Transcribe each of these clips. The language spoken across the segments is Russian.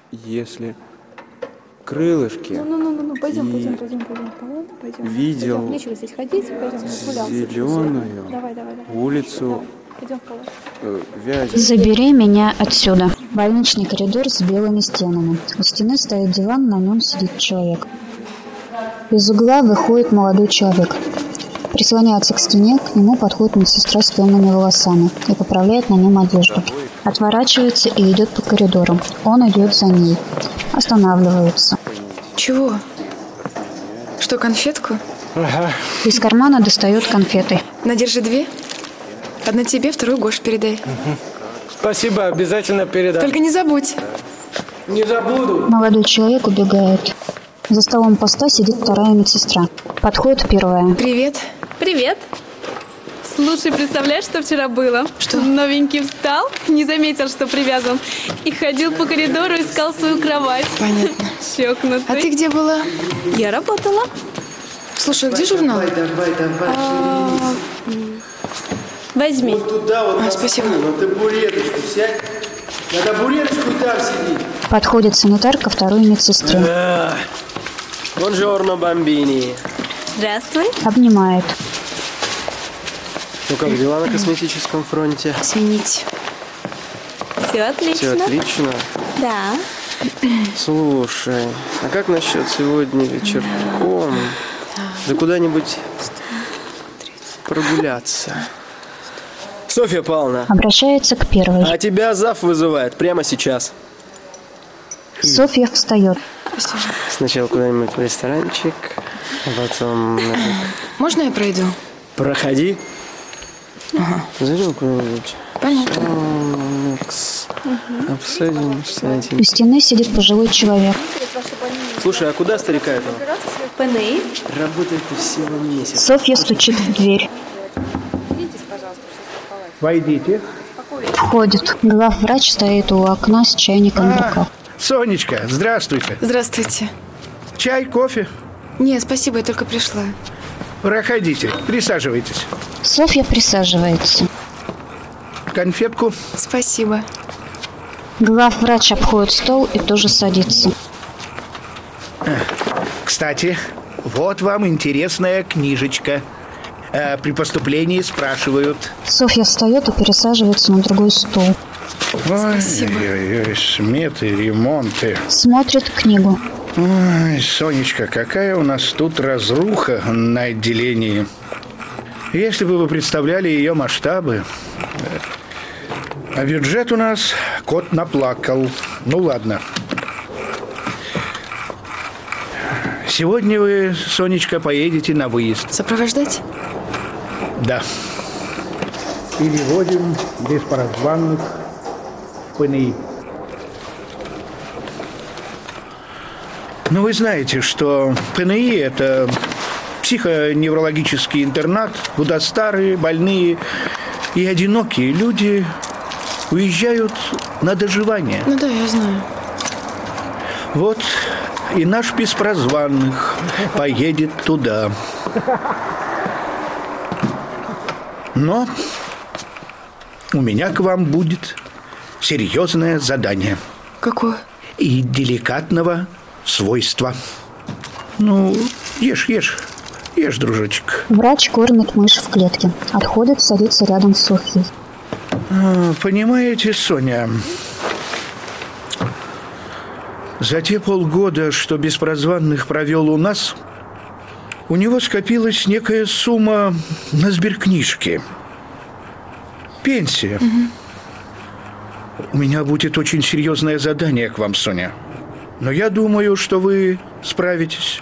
если крылышки Ну, пойдем. видел Пойдем. Нечего здесь ходить, пойдем гуляем. зеленую Давай. улицу Пойдем в палату. Вязи. Забери меня отсюда. Больничный коридор с белыми стенами. У стены стоит диван, на нем сидит человек. Из угла выходит молодой человек. Прислоняется к стене, к нему подходит медсестра с темными волосами и поправляет на нем одежду. Отворачивается и идет по коридору. Он идет за ней. Останавливается. Чего? Что, конфетку? Ага. Из кармана достает конфеты. На, держи 2. Одна тебе, вторую Гош передай. Спасибо, обязательно передам. Только не забудь. Не забуду. Молодой человек убегает. За столом поста сидит вторая медсестра. Подходит первая. Привет. Привет. Слушай, представляешь, что вчера было? Что? Новенький встал, не заметил, что привязан, и ходил по коридору, искал свою кровать. Понятно. Чокнутый. А ты где была? Я работала. Слушай, а где журнал? Возьми. Вот туда вот. Спасибо. На табуреточку сядь. На табуреточку там сиди. Подходит санитар ко второй медсестре. Бонжорно, бомбини. Здравствуй. Обнимает. Ну как дела на косметическом фронте? Извините. Все отлично. Все отлично. Да. Слушай, а как насчет сегодня вечерком? Да куда-нибудь прогуляться. Софья Павловна, Обращается к первой. а тебя зав вызывает прямо сейчас. Софья встает. Спасибо. Сначала куда-нибудь в ресторанчик, а потом... Можно я пройду? Проходи. Зайдем куда-нибудь. Понятно. Обсудим что-нибудь. У стены сидит пожилой человек. Слушай, а куда старика этого? ПНИ. Работает всего месяц. Софья стучит в дверь. Войдите. Входит. Главврач стоит у окна с чайником в руках. Сонечка, здравствуйте. Здравствуйте. Чай, кофе? Не, спасибо, я только пришла. Проходите, присаживайтесь. Софья присаживается. Конфетку. Спасибо. Главврач обходит стол и тоже садится. Кстати, вот вам интересная книжечка. При поступлении спрашивают. Софья встает и пересаживается на другой стул. Ой, сметы, ремонты. Смотрит книгу. Ой, Сонечка, какая у нас тут разруха на отделении. Если бы вы представляли ее масштабы. А бюджет у нас кот наплакал. Ну ладно. Сегодня вы, Сонечка, поедете на выезд. Сопровождать? Да. Переводим беспорозванных в ПНИ. Ну, вы знаете, что ПНИ – это психоневрологический интернат, куда старые, больные и одинокие люди уезжают на доживание. Ну да, я знаю. Вот и наш беспрозванных поедет туда. Но у меня к вам будет серьезное задание. Какое? И деликатного свойства. Ну, ешь, дружочек. Врач кормит мышь в клетке. Отходит, садится рядом с Софьей. Понимаете, Соня, за те полгода, что беспрозванных провел у нас, у него скопилась некая сумма на сберкнижке. Пенсия. У меня будет очень серьезное задание к вам, Соня. Но я думаю, что вы справитесь.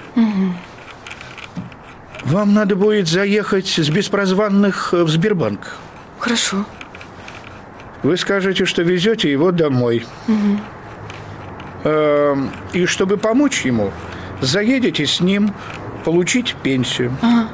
Вам надо будет заехать с беспрозванных в Сбербанк. Хорошо. Вы скажете, что везете его домой. И чтобы помочь ему, заедете с ним получить пенсию.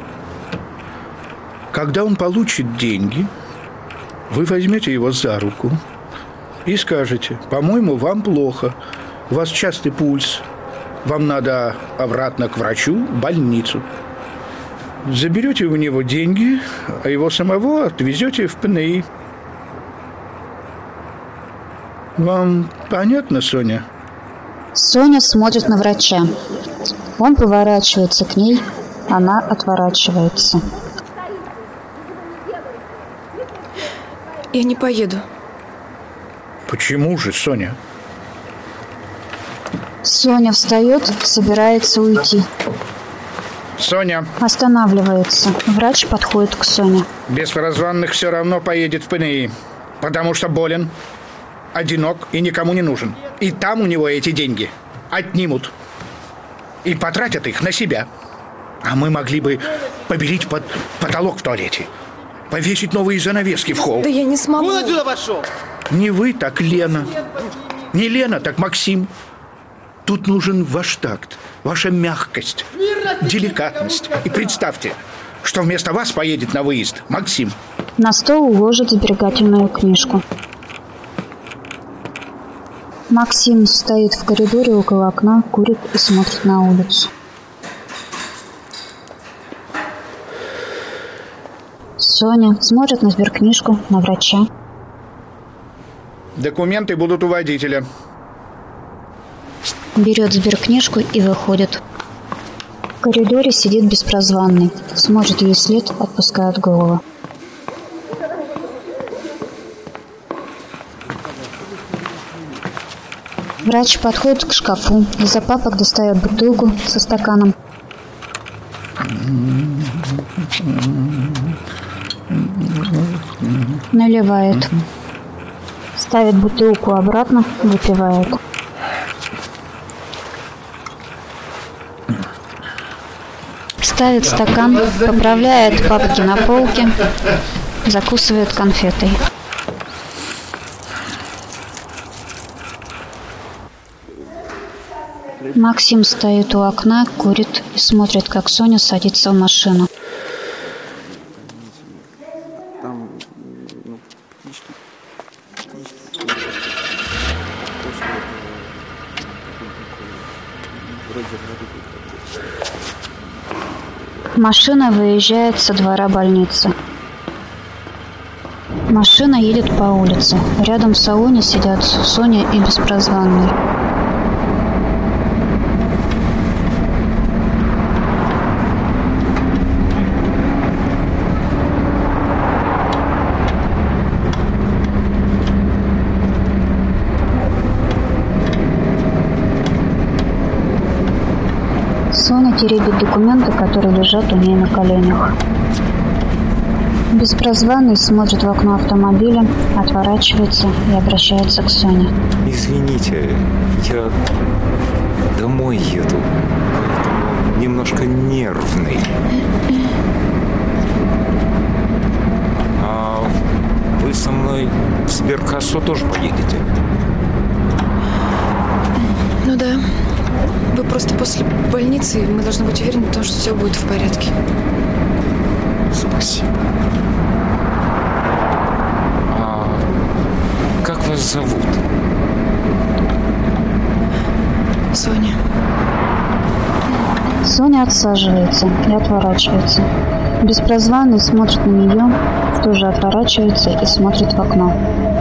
Когда он получит деньги, вы возьмете его за руку и скажете: по-моему, вам плохо, у вас частый пульс, вам надо обратно к врачу, в больницу. Заберете у него деньги, а его самого отвезете в ПНИ. Вам понятно, Соня? Соня смотрит на врача. Он поворачивается к ней, она отворачивается. Я не поеду. Почему же, Соня? Соня встает, собирается уйти. Соня, Останавливается. Врач подходит к Соне. без прозванных все равно поедет в ПНИ, потому что болен, одинок и никому не нужен. И там у него эти деньги отнимут. И потратят их на себя. А мы могли бы побелить под потолок в туалете. Повесить новые занавески в холл. Да я не смогу. Куда отсюда пошел? Не вы, так Лена. Не Лена, так Максим. Тут нужен ваш такт, ваша мягкость, деликатность. И представьте, что вместо вас поедет на выезд Максим. На стол уложит сберегательную книжку. Максим стоит в коридоре около окна, курит и смотрит на улицу. Соня смотрит на сберкнижку, на врача. Документы будут у водителя. Берет сберкнижку и выходит. В коридоре сидит беспрозванный. Смотрит ей вслед, отпускает голову. Врач подходит к шкафу, из-за папок достает бутылку со стаканом. Наливает. Ставит бутылку обратно, выпивает. Ставит стакан, поправляет папки на полке, закусывает конфетой. Максим стоит у окна, курит и смотрит, как Соня садится в машину. Там, Машина выезжает со двора больницы. Машина едет по улице. Рядом в салоне сидят Соня и беспрозванный. Соня теребит документы, которые лежат у нее на коленях. Беспрозванный смотрит в окно автомобиля, отворачивается и обращается к Соне. Извините, я домой еду, поэтому немножко нервный. А вы со мной в сберкассу тоже поедете? Ну да. Вы просто после больницы, и мы должны быть уверены в том, что все будет в порядке. Спасибо. А как вас зовут? Соня. Соня отсаживается и отворачивается. Беспрозванный смотрит на нее, тоже отворачивается и смотрит в окно.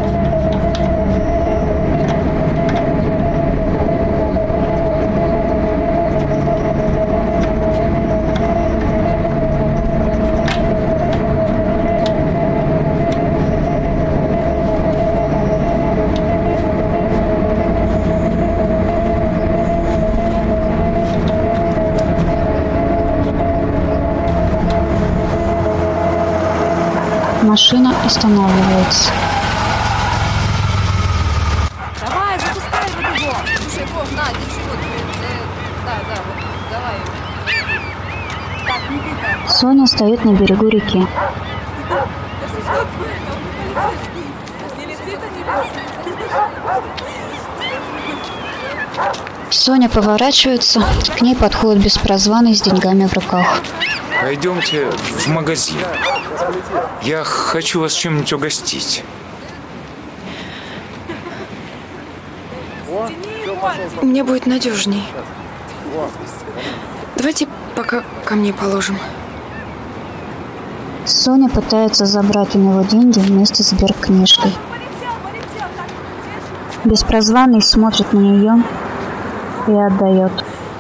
Машина останавливается. Давай, запускай вот его. Слушай, Вов, на, держи вот. Да, вот, давай. Так, не тыкай. Соня стоит на берегу реки. Не летит, не летит. Соня поворачивается, к ней подходит беспрозванный с деньгами в руках. Пойдемте в магазин. Я хочу вас чем-нибудь угостить. Мне будет надежней. Давайте пока ко мне положим. Соня пытается забрать у него деньги вместе с сберкнижкой. Беспрозванный смотрит на нее, и отдает.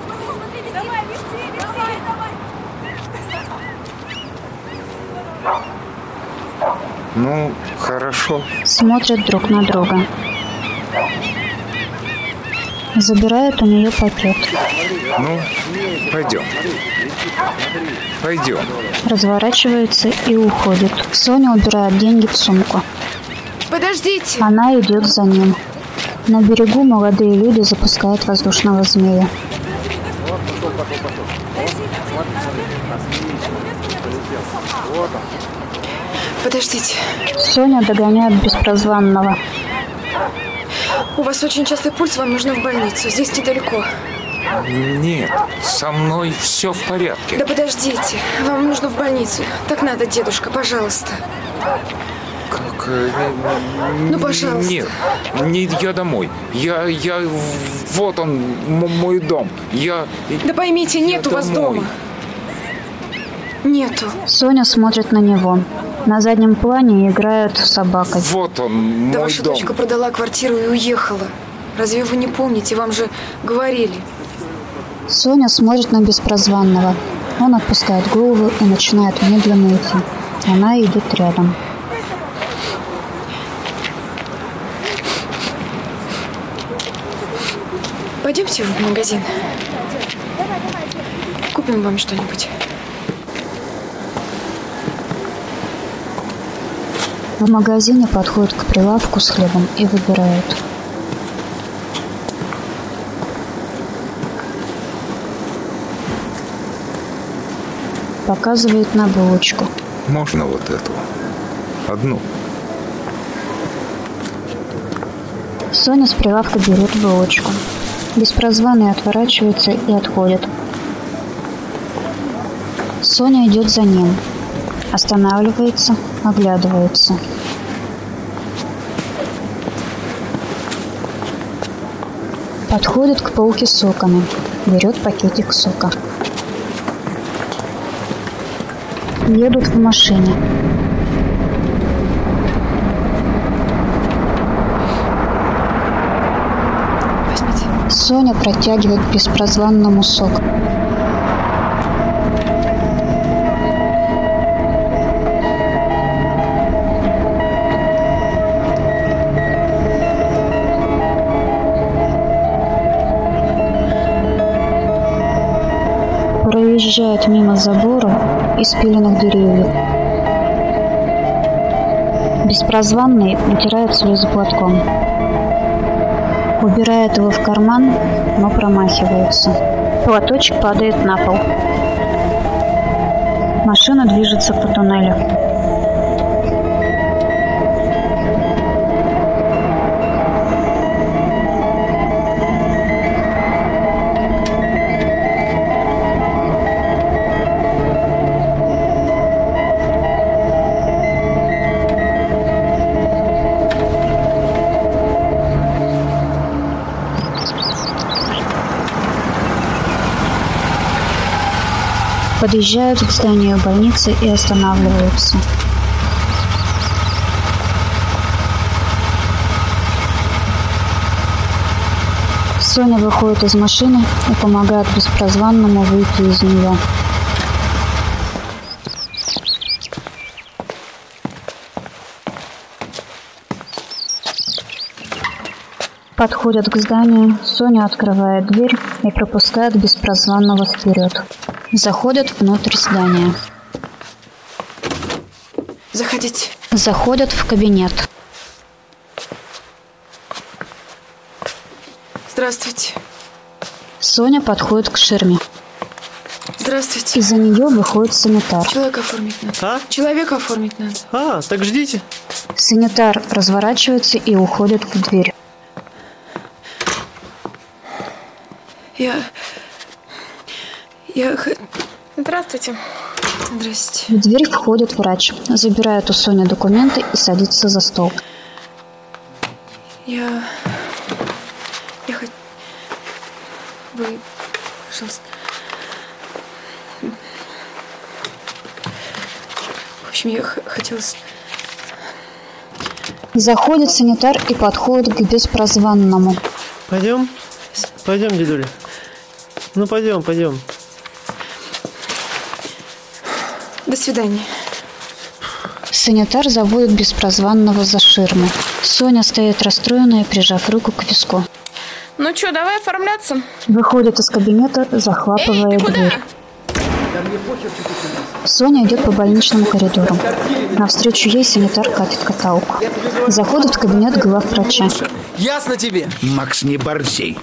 Ну, хорошо. Смотрят друг на друга. Забирает у нее пакет. Ну, пойдем. Пойдем. Разворачивается и уходит. Соня убирает деньги в сумку. Подождите! Она идет за ним. На берегу молодые люди запускают воздушного змея. Подождите. Соня догоняет беспрозванного. У вас очень частый пульс, вам нужно в больницу. Здесь недалеко. Нет, со мной все в порядке. Да подождите, вам нужно в больницу. Так надо, дедушка, пожалуйста. Как? Ну, пожалуйста. Нет, не я домой. Я вот он, мой дом. Да поймите, нет у вас домой. дома. Нету. Соня смотрит на него. На заднем плане играют с собакой. Вот он, Да мой ваша дом. дочка продала квартиру и уехала. Разве вы не помните? Вам же говорили. Соня смотрит на беспрозванного. Он отпускает голову и начинает медленно идти. Она идет рядом. Пойдемте в магазин. Купим вам что-нибудь. В магазине подходят к прилавку с хлебом и выбирают. Показывает на булочку. Можно вот эту? Одну. Соня с прилавка берет булочку. Беспрозванный отворачивается и отходит. Соня идет за ним. Останавливается, оглядывается. Подходит к полке с соками. Берет пакетик сока. Едут в машине. Возьмите. Соня протягивает беспрозванному сок. Проезжает мимо забора и спиленных деревьев. Беспрозванный утирает слезы платком. Убирает его в карман, но промахивается. Платочек падает на пол. Машина движется по туннелю. Подъезжают к зданию больницы и останавливаются. Соня выходит из машины и помогает беспрозванному выйти из нее. Подходят к зданию, Соня открывает дверь и пропускает беспрозванного вперед. Заходят внутрь здания. Заходите. Заходят в кабинет. Здравствуйте. Соня подходит к ширме. Здравствуйте. Из-за нее выходит санитар. Человека оформить надо. А? Человека оформить надо. Так ждите. Санитар разворачивается и уходит в дверь. Здравствуйте. Здрасте. В дверь входит врач, забирает у Сони документы и садится за стол. Вы, пожалуйста. В общем, я хотела... Заходит санитар и подходит к беспрозванному. Пойдем. Пойдем, дедуля. Ну, пойдем, пойдем. До свидания. Санитар заводит беспрозванного за ширму. Соня стоит расстроенная, прижав руку к виску. Ну что, давай оформляться. Выходит из кабинета, захлапывая дверь. Соня идет по больничному коридору. Навстречу ей санитар катит каталку. Заходит в кабинет главврача. Ясно тебе? Макс, не борзей.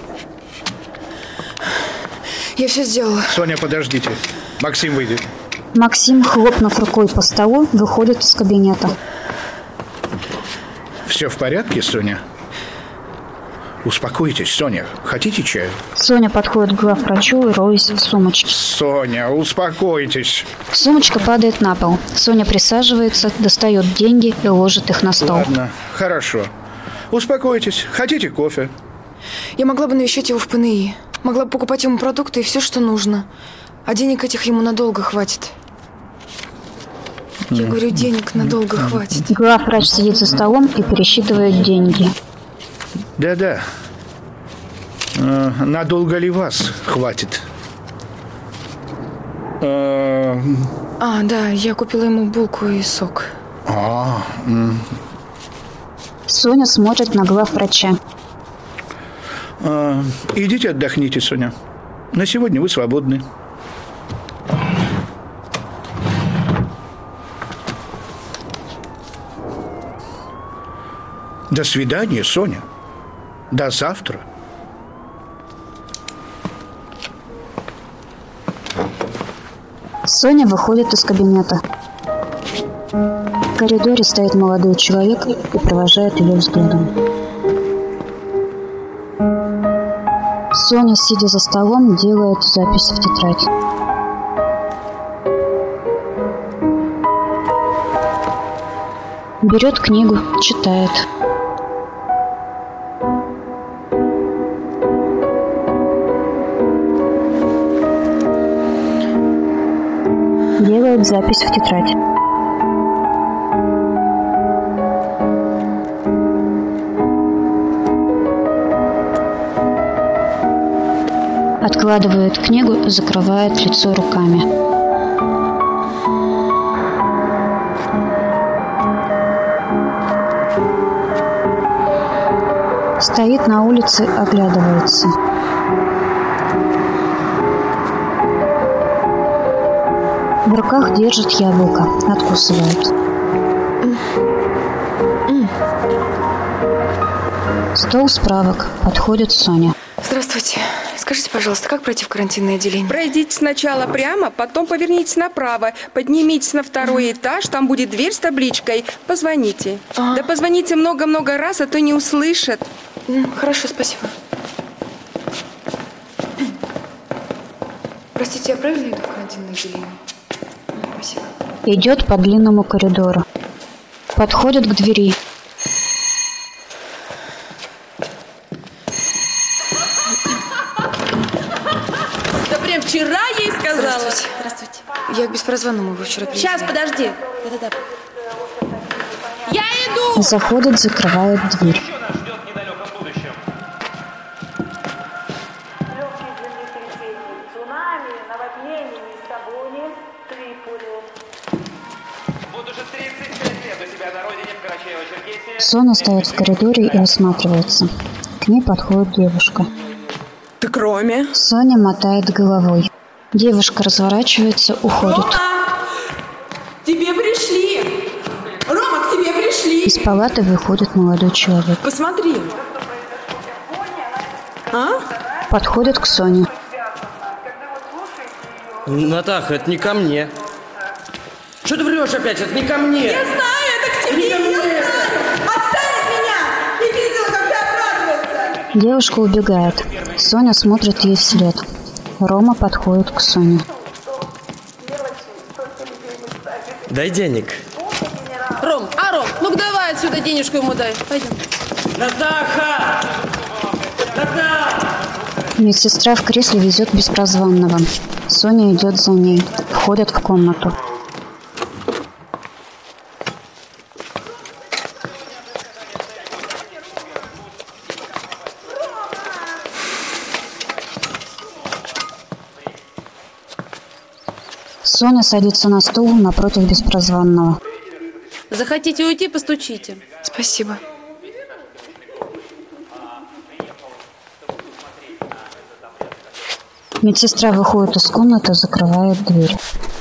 Я все сделала. Соня, подождите. Максим выйдет. Максим, хлопнув рукой по столу, выходит из кабинета. Все в порядке, Соня? Успокойтесь, Соня. Хотите чаю? Соня подходит к главврачу и роется в сумочке. Соня, успокойтесь. Сумочка падает на пол. Соня присаживается, достает деньги и ложит их на стол. Ладно, хорошо. Успокойтесь. Хотите кофе? Я могла бы навещать его в ПНИ. Могла бы покупать ему продукты и все, что нужно. А денег этих ему надолго хватит. Я говорю, денег надолго хватит. Главврач сидит за столом и пересчитывает деньги. Да-да. Надолго ли вас хватит? Да, я купила ему булку и сок. Соня смотрит на главврача. Идите отдохните, Соня. На сегодня вы свободны. До свидания, Соня. До завтра. Соня выходит из кабинета. В коридоре стоит молодой человек и провожает ее взглядом. Соня, сидя за столом, делает запись в тетрадь. Берет книгу, читает. Делает запись в тетрадь. Откладывает книгу, закрывает лицо руками. Стоит на улице, оглядывается. В руках держит яблоко, откусывает. Стол справок. Подходит Соня. Здравствуйте. Скажите, пожалуйста, как пройти в карантинное отделение? Пройдите сначала прямо, потом повернитесь направо, поднимитесь на второй этаж, там будет дверь с табличкой. Позвоните. Да позвоните много-много раз, а то не услышат. Хорошо, спасибо. Простите, я правильно иду в карантинное отделение? Спасибо. Идет по длинному коридору. Подходит к двери. Да прям вчера ей сказала. Здравствуйте. Здравствуйте. Я к беспрозванному его вчера привезли. Сейчас, подожди. Да-да-да. Я иду! Заходит, закрывает дверь. Соня стоит в коридоре и осматривается. К ней подходит девушка. Ты кроме? Соня мотает головой. Девушка разворачивается, уходит. Рома! Тебе пришли! Рома, к тебе пришли! Из палаты выходит молодой человек. Посмотри. Подходит к Соне. Натаха, это не ко мне. Что ты врешь опять? Это не ко мне. Я знаю, это к тебе! Я знаю! Отстань от меня! Не видела, как ты обрадовался! Девушка убегает. Соня смотрит ей вслед. Рома подходит к Соне. Дай денег. Ром, ну-ка давай отсюда денежку ему дай. Пойдем. Натаха! Натаха! Медсестра в кресле везет беспрозванного. Соня идет за ней. Входят в комнату. Соня садится на стул напротив беспрозванного. Захотите уйти, постучите. Спасибо. Медсестра выходит из комнаты, закрывает дверь.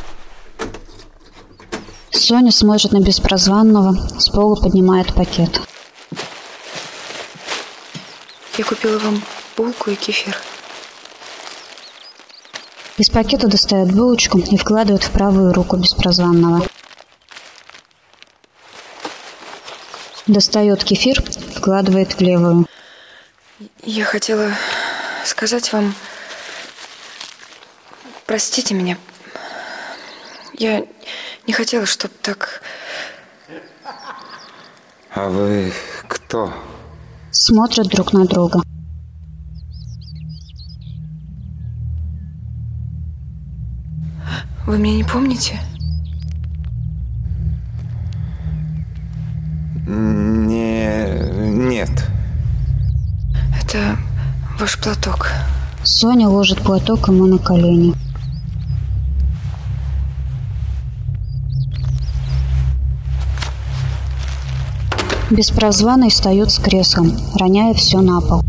Соня смотрит на беспрозванного, с пола поднимает пакет. Я купила вам булку и кефир. Из пакета достает булочку и вкладывает в правую руку беспрозванного. Достает кефир, вкладывает в левую. Я хотела сказать вам... Простите меня. Я не хотела, чтобы так... А вы кто? Смотрят друг на друга. Вы меня не помните? Нет. Это ваш платок. Соня ложит платок ему на колени. Беспрозванный встает с креслом, роняя все на пол.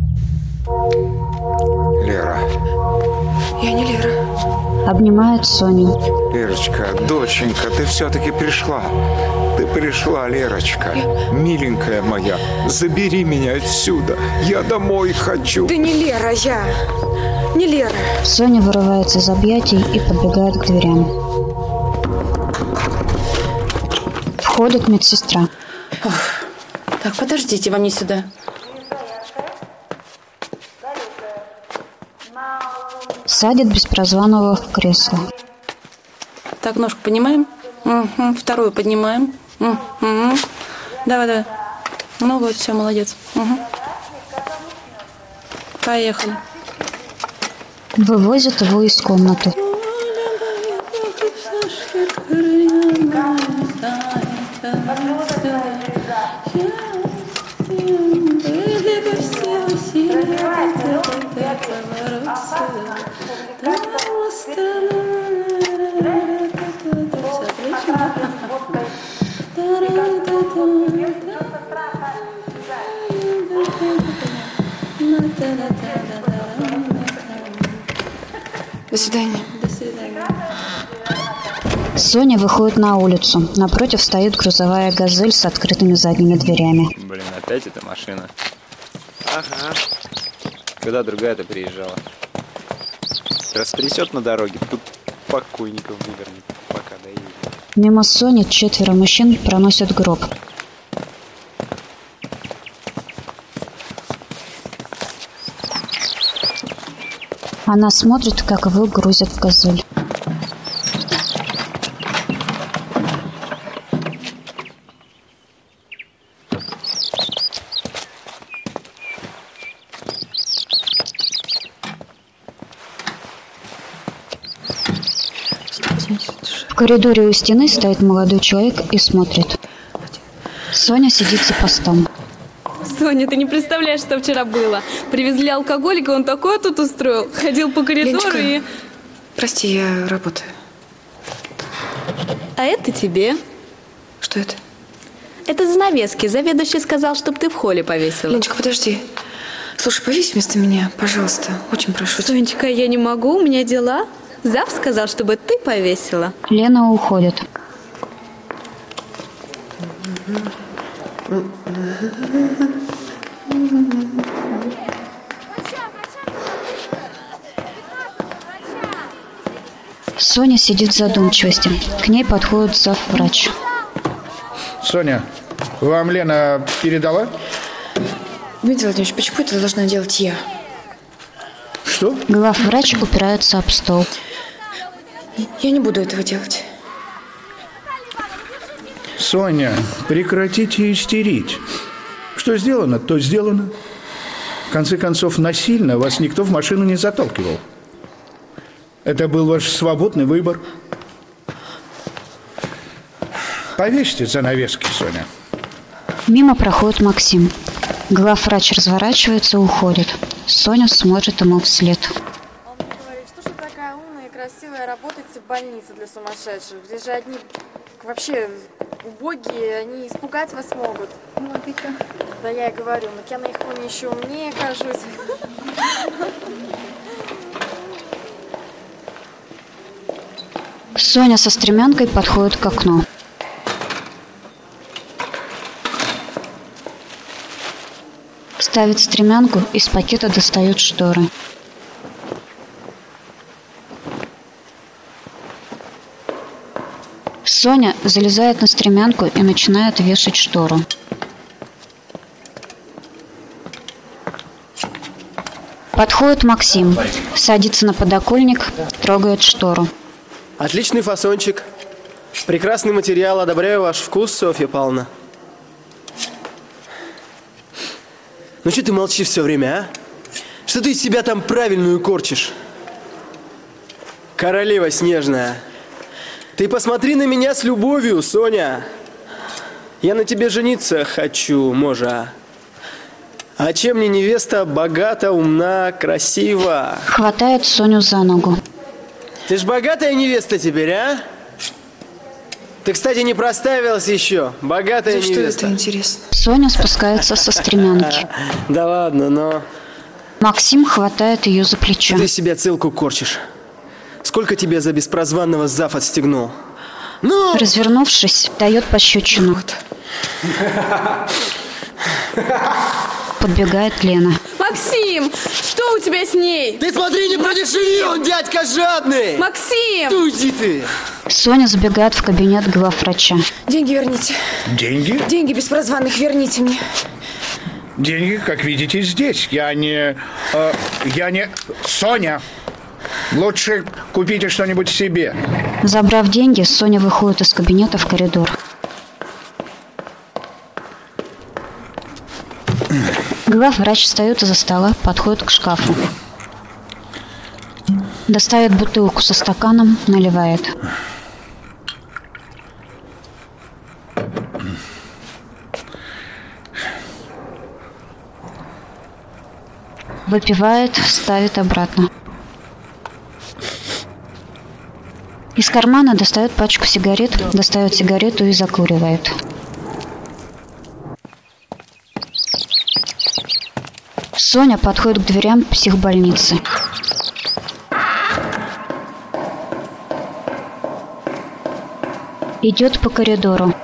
Лера. Я не Лера. Обнимает Соню. Лерочка, доченька, ты все-таки пришла. Ты пришла, Лерочка. Миленькая моя, забери меня отсюда. Я домой хочу. Ты не Лера, я. Не Лера. Соня вырывается из объятий и подбегает к дверям. Входит медсестра. Так, подождите, вам не сюда. Садит беспрозванного в кресло. Так, ножку поднимаем. Угу. Вторую поднимаем. Угу. Давай. Ну вот, все, молодец. Угу. Поехали. Вывозят его из комнаты. До свидания. Соня выходит на улицу. Напротив стоит грузовая «Газель» с открытыми задними дверями. Блин, опять эта машина. Ага. Когда другая-то приезжала. Растрясет на дороге, тут покойников вывернет, пока доедет. Мимо Сони 4 мужчин проносят гроб. Она смотрит, как его грузят в «Газель». В коридоре у стены стоит молодой человек и смотрит. Соня сидит за постом. Соня, ты не представляешь, что вчера было. Привезли алкоголика, он такое тут устроил. Ходил по коридору Леночка, и... Прости, я работаю. А это тебе. Что это? Это занавески. Заведующий сказал, чтобы ты в холле повесила. Леночка, подожди. Слушай, повесь вместо меня, пожалуйста. Очень прошу тебя. Сонечка, я не могу, у меня дела. Зав сказал, чтобы ты повесила. Лена уходит. Соня сидит в задумчивости. К ней подходит завврач. Соня, вам Лена передала? Дмитрий Владимирович, почему это должна делать я? Что? Главврач упирается об стол. Я не буду этого делать. Соня, прекратите истерить. Что сделано, то сделано. В конце концов, насильно вас никто в машину не заталкивал. Это был ваш свободный выбор. Повесьте занавески, Соня. Мимо проходит Максим. Главврач разворачивается и уходит. Соня смотрит ему вслед. Он мне говорит, что же такая умная и красивая. красивая работать в больнице для сумасшедших. Здесь же одни вообще убогие, они испугать вас могут. Вот и как. Да я и говорю, но я на их фоне еще умнее кажусь. Соня со стремянкой подходит к окну. Ставит стремянку, из пакета достает шторы. Соня залезает на стремянку и начинает вешать штору. Подходит Максим, садится на подоконник, трогает штору. Отличный фасончик. Прекрасный материал. Одобряю ваш вкус, Софья Павловна. Ну что ты молчишь все время, а? Что ты из себя там правильную корчишь? Королева снежная. Ты посмотри на меня с любовью, Соня. Я на тебе жениться хочу, можа. А чем мне невеста богата, умна, красива? Хватает Соню за ногу. Ты ж богатая невеста теперь, а? Ты, кстати, не проставилась еще. Богатая За невеста. что это интересно? Соня спускается со стремянки. Да ладно, но... Максим хватает ее за плечо. Ты себя целку корчишь. Сколько тебе за беспрозванного зав отстегнул? Ну! Развернувшись, дает пощечину. Подбегает Лена. Максим, что у тебя с ней? Ты смотри, не продешеви, он дядька жадный! Максим! Да уйди ты! Соня забегает в кабинет главврача. Деньги верните. Деньги? Деньги без прозванных верните мне. Деньги, как видите, здесь. Я не... Соня, лучше купите что-нибудь себе. Забрав деньги, Соня выходит из кабинета в коридор. Главврач встает из-за стола, подходит к шкафу. Достает бутылку со стаканом, наливает. Выпивает, ставит обратно. Из кармана достает пачку сигарет, достает сигарету и закуривает. Соня подходит к дверям психбольницы. Идет по коридору.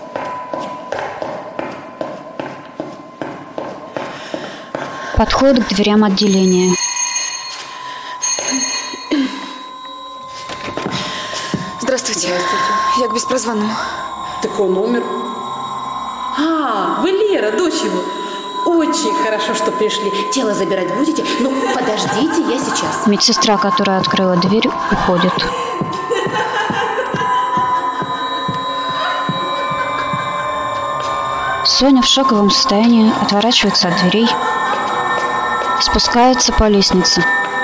Подходит к дверям отделения. Здравствуйте. Я к беспрозванному. Так он умер. А, вы Лера, дочь его. Очень хорошо, что пришли. Тело забирать будете? Ну, подождите, я сейчас. Медсестра, которая открыла дверь, уходит. Соня в шоковом состоянии отворачивается от дверей, спускается по лестнице.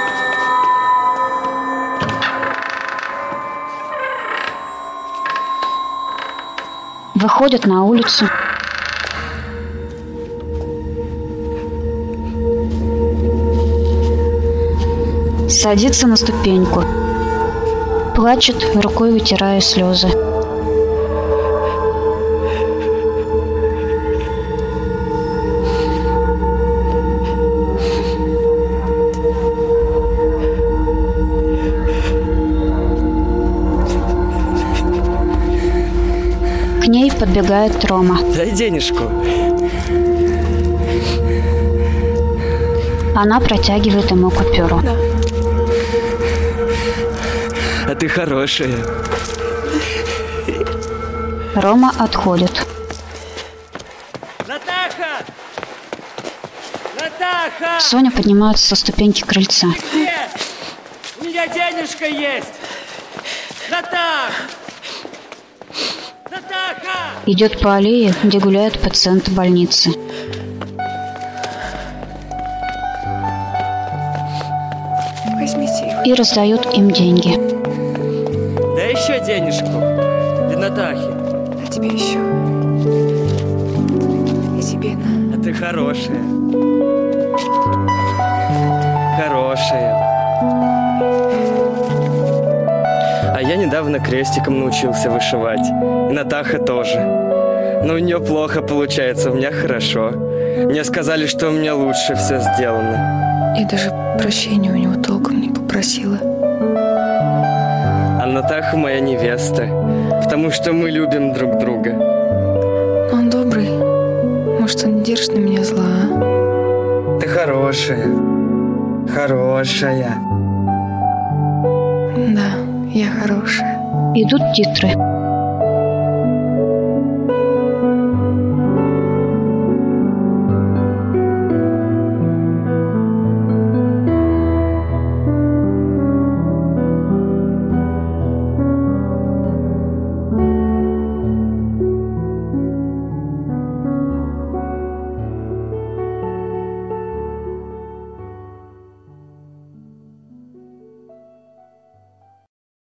Выходит на улицу. Садится на ступеньку. Плачет, рукой вытирая слезы. К ней подбегает Рома. Дай денежку. Она протягивает ему купюру. Да. А ты хорошая. Рома отходит. Натаха! Натаха! Соня поднимается со ступеньки крыльца. Где? У меня денежка есть! Натах! Натаха! Идет по аллее, где гуляют пациенты больницы. Возьмите его. И раздает им деньги. Да еще денежку. Для Натахи. А тебе еще. И тебе на. А ты хорошая. Хорошая. Я недавно крестиком научился вышивать. И Натаха тоже. Но у нее плохо получается, у меня хорошо. Мне сказали, что у меня лучше все сделано. Я даже прощения у него толком не попросила. А Натаха моя невеста. Потому что мы любим друг друга. Он добрый. Может, он не держит на меня зла, а? Ты хорошая. Хорошая. Да, я хорошая. Идут титры.